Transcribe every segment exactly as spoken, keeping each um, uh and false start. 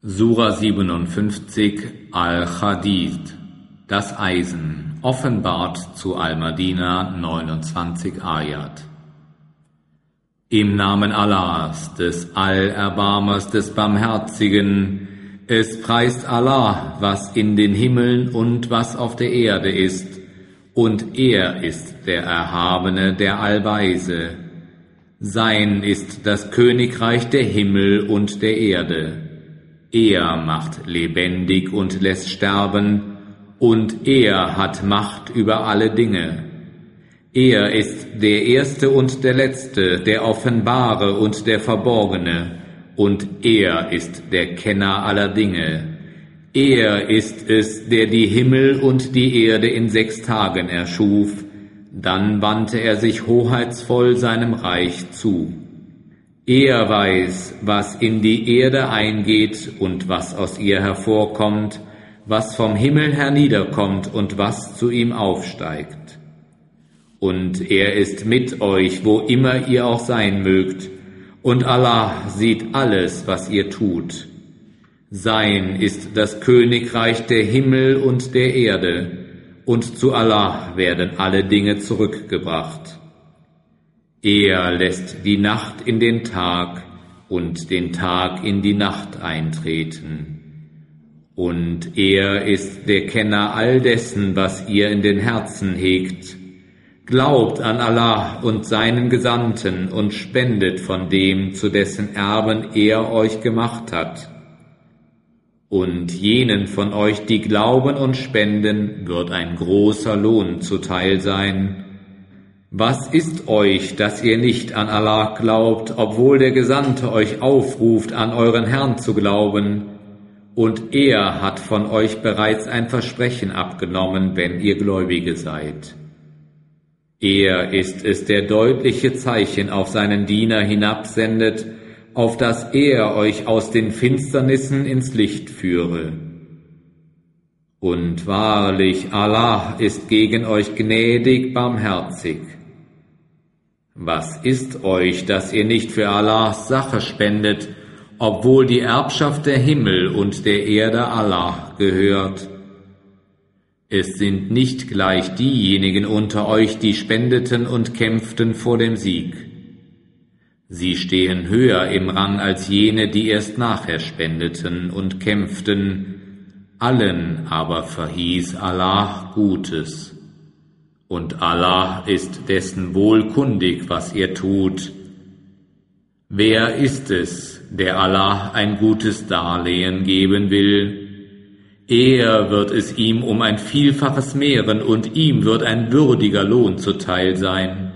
Sura siebenundfünfzig Al-Hadid, das Eisen, offenbart zu Al-Madina, neunundzwanzig Ayat. Im Namen Allahs, des Allerbarmers, des Barmherzigen, es preist Allah, was in den Himmeln und was auf der Erde ist, und er ist der Erhabene, der Allweise. Sein ist das Königreich der Himmel und der Erde. Er macht lebendig und lässt sterben, und er hat Macht über alle Dinge. Er ist der Erste und der Letzte, der Offenbare und der Verborgene, und er ist der Kenner aller Dinge. Er ist es, der die Himmel und die Erde in sechs Tagen erschuf, dann wandte er sich hoheitsvoll seinem Reich zu. Er weiß, was in die Erde eingeht und was aus ihr hervorkommt, was vom Himmel herniederkommt und was zu ihm aufsteigt. Und er ist mit euch, wo immer ihr auch sein mögt, und Allah sieht alles, was ihr tut. Sein ist das Königreich der Himmel und der Erde, und zu Allah werden alle Dinge zurückgebracht. Er lässt die Nacht in den Tag und den Tag in die Nacht eintreten. Und er ist der Kenner all dessen, was ihr in den Herzen hegt. Glaubt an Allah und seinen Gesandten und spendet von dem, zu dessen Erben er euch gemacht hat. Und jenen von euch, die glauben und spenden, wird ein großer Lohn zuteil sein. Was ist euch, dass ihr nicht an Allah glaubt, obwohl der Gesandte euch aufruft, an euren Herrn zu glauben? Und er hat von euch bereits ein Versprechen abgenommen, wenn ihr Gläubige seid. Er ist es, der deutliche Zeichen auf seinen Diener hinabsendet, auf dass er euch aus den Finsternissen ins Licht führe. Und wahrlich, Allah ist gegen euch gnädig, barmherzig. Was ist euch, dass ihr nicht für Allahs Sache spendet, obwohl die Erbschaft der Himmel und der Erde Allah gehört? Es sind nicht gleich diejenigen unter euch, die spendeten und kämpften vor dem Sieg. Sie stehen höher im Rang als jene, die erst nachher spendeten und kämpften. Allen aber verhieß Allah Gutes. Und Allah ist dessen wohlkundig, was ihr tut. Wer ist es, der Allah ein gutes Darlehen geben will? Er wird es ihm um ein Vielfaches mehren, und ihm wird ein würdiger Lohn zuteil sein.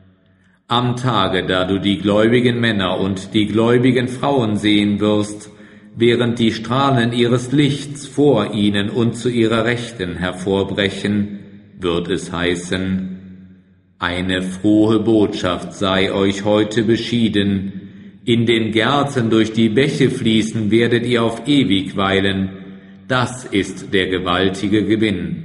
Am Tage, da du die gläubigen Männer und die gläubigen Frauen sehen wirst, während die Strahlen ihres Lichts vor ihnen und zu ihrer Rechten hervorbrechen, wird es heißen: Eine frohe Botschaft sei euch heute beschieden. In den Gärten durch die Bäche fließen werdet ihr auf ewig weilen. Das ist der gewaltige Gewinn.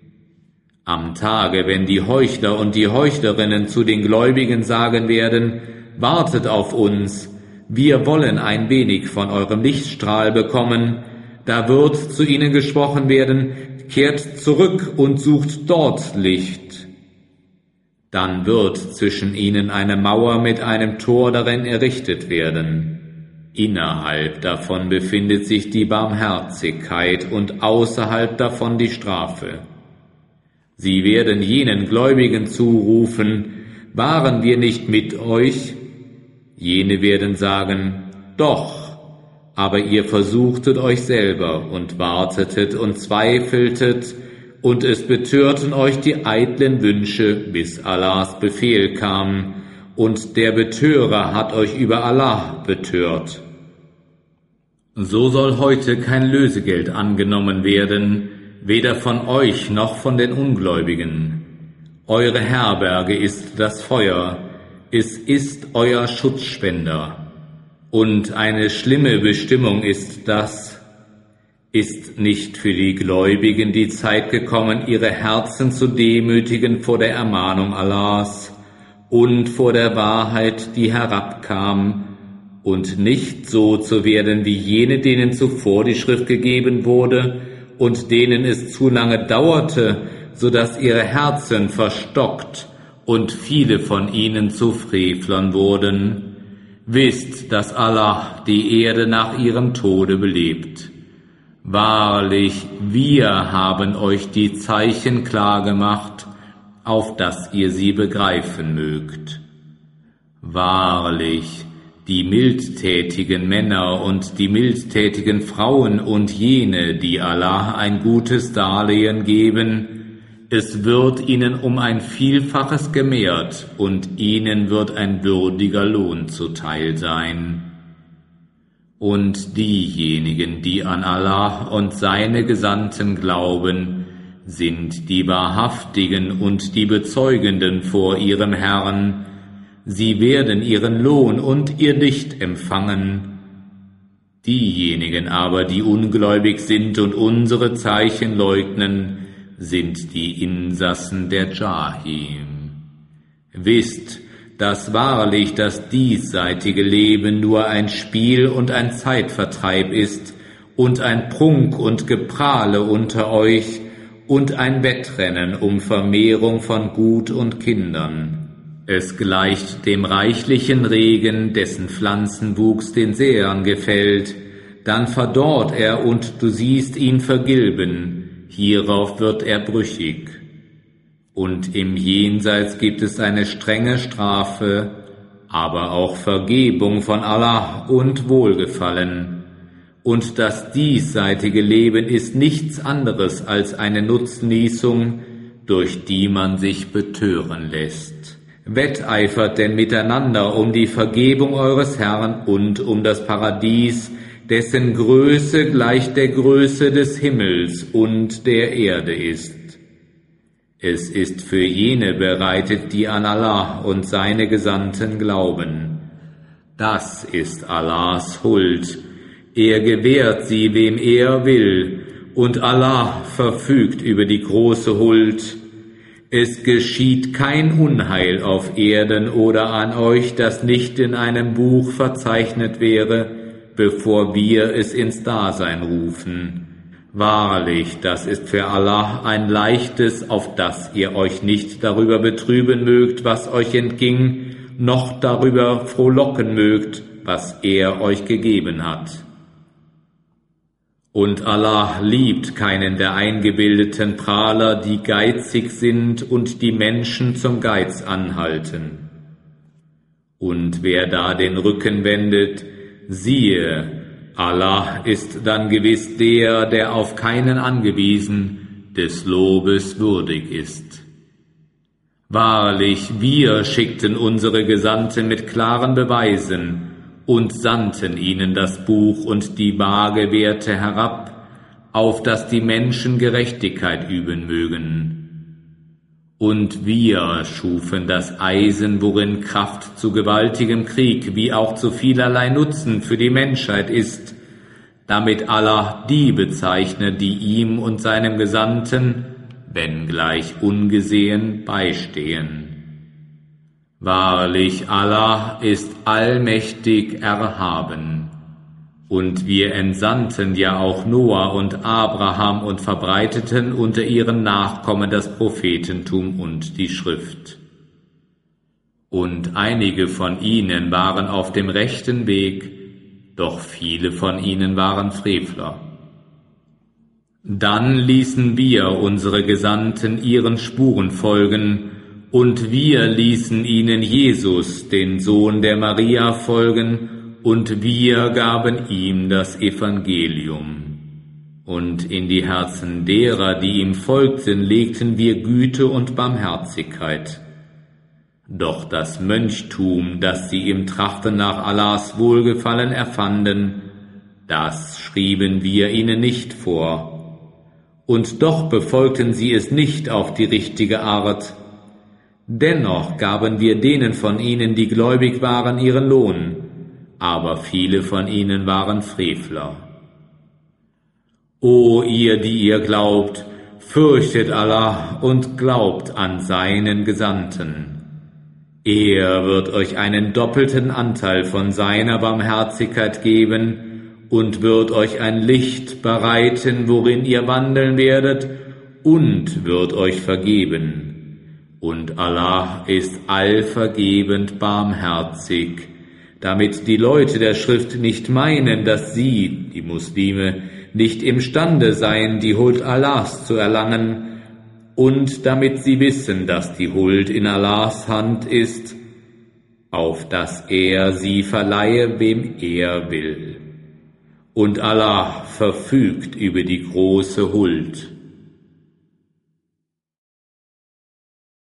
Am Tage, wenn die Heuchler und die Heuchlerinnen zu den Gläubigen sagen werden: Wartet auf uns, wir wollen ein wenig von eurem Lichtstrahl bekommen, da wird zu ihnen gesprochen werden: Kehrt zurück und sucht dort Licht. Dann wird zwischen ihnen eine Mauer mit einem Tor darin errichtet werden. Innerhalb davon befindet sich die Barmherzigkeit und außerhalb davon die Strafe. Sie werden jenen Gläubigen zurufen: Waren wir nicht mit euch? Jene werden sagen: Doch. Aber ihr versuchtet euch selber und wartetet und zweifeltet, und es betörten euch die eitlen Wünsche, bis Allahs Befehl kam, und der Betörer hat euch über Allah betört. So soll heute kein Lösegeld angenommen werden, weder von euch noch von den Ungläubigen. Eure Herberge ist das Feuer, es ist euer Schutzspender. Und eine schlimme Bestimmung ist das: Ist nicht für die Gläubigen die Zeit gekommen, ihre Herzen zu demütigen vor der Ermahnung Allahs und vor der Wahrheit, die herabkam, und nicht so zu werden wie jene, denen zuvor die Schrift gegeben wurde und denen es zu lange dauerte, so dass ihre Herzen verstockt und viele von ihnen zu Frevlern wurden. Wisst, dass Allah die Erde nach ihrem Tode belebt. Wahrlich, wir haben euch die Zeichen klargemacht, auf dass ihr sie begreifen mögt. Wahrlich, die mildtätigen Männer und die mildtätigen Frauen und jene, die Allah ein gutes Darlehen geben, es wird ihnen um ein Vielfaches gemehrt und ihnen wird ein würdiger Lohn zuteil sein. Und diejenigen, die an Allah und seine Gesandten glauben, sind die Wahrhaftigen und die Bezeugenden vor ihrem Herrn. Sie werden ihren Lohn und ihr Licht empfangen. Diejenigen aber, die ungläubig sind und unsere Zeichen leugnen, sind die Insassen der Jahim. Wisst, dass wahrlich das diesseitige Leben nur ein Spiel und ein Zeitvertreib ist und ein Prunk und Geprahle unter euch und ein Wettrennen um Vermehrung von Gut und Kindern. Es gleicht dem reichlichen Regen, dessen Pflanzenwuchs den Säern gefällt, dann verdorrt er und du siehst ihn vergilben, hierauf wird er brüchig. Und im Jenseits gibt es eine strenge Strafe, aber auch Vergebung von Allah und Wohlgefallen. Und das diesseitige Leben ist nichts anderes als eine Nutznießung, durch die man sich betören lässt. Wetteifert denn miteinander um die Vergebung eures Herrn und um das Paradies, dessen Größe gleich der Größe des Himmels und der Erde ist. Es ist für jene bereitet, die an Allah und seine Gesandten glauben. Das ist Allahs Huld. Er gewährt sie, wem er will, und Allah verfügt über die große Huld. Es geschieht kein Unheil auf Erden oder an euch, das nicht in einem Buch verzeichnet wäre, bevor wir es ins Dasein rufen. Wahrlich, das ist für Allah ein leichtes, auf das ihr euch nicht darüber betrüben mögt, was euch entging, noch darüber frohlocken mögt, was er euch gegeben hat. Und Allah liebt keinen der eingebildeten Prahler, die geizig sind und die Menschen zum Geiz anhalten. Und wer da den Rücken wendet, siehe, Allah ist dann gewiss der, der auf keinen angewiesen, des Lobes würdig ist. Wahrlich, wir schickten unsere Gesandten mit klaren Beweisen und sandten ihnen das Buch und die Waagewerte herab, auf dass die Menschen Gerechtigkeit üben mögen. Und wir schufen das Eisen, worin Kraft zu gewaltigem Krieg wie auch zu vielerlei Nutzen für die Menschheit ist, damit Allah die bezeichnet, die ihm und seinem Gesandten, wenngleich ungesehen, beistehen. Wahrlich, Allah ist allmächtig erhaben. Und wir entsandten ja auch Noah und Abraham und verbreiteten unter ihren Nachkommen das Prophetentum und die Schrift. Und einige von ihnen waren auf dem rechten Weg, doch viele von ihnen waren Frevler. Dann ließen wir unsere Gesandten ihren Spuren folgen, und wir ließen ihnen Jesus, den Sohn der Maria, folgen, und wir gaben ihm das Evangelium. Und in die Herzen derer, die ihm folgten, legten wir Güte und Barmherzigkeit. Doch das Mönchtum, das sie im Trachten nach Allahs Wohlgefallen erfanden, das schrieben wir ihnen nicht vor. Und doch befolgten sie es nicht auf die richtige Art. Dennoch gaben wir denen von ihnen, die gläubig waren, ihren Lohn, aber viele von ihnen waren Frevler. O ihr, die ihr glaubt, fürchtet Allah und glaubt an seinen Gesandten. Er wird euch einen doppelten Anteil von seiner Barmherzigkeit geben und wird euch ein Licht bereiten, worin ihr wandeln werdet, und wird euch vergeben. Und Allah ist allvergebend barmherzig, damit die Leute der Schrift nicht meinen, dass sie, die Muslime, nicht imstande seien, die Huld Allahs zu erlangen, und damit sie wissen, dass die Huld in Allahs Hand ist, auf dass er sie verleihe, wem er will. Und Allah verfügt über die große Huld.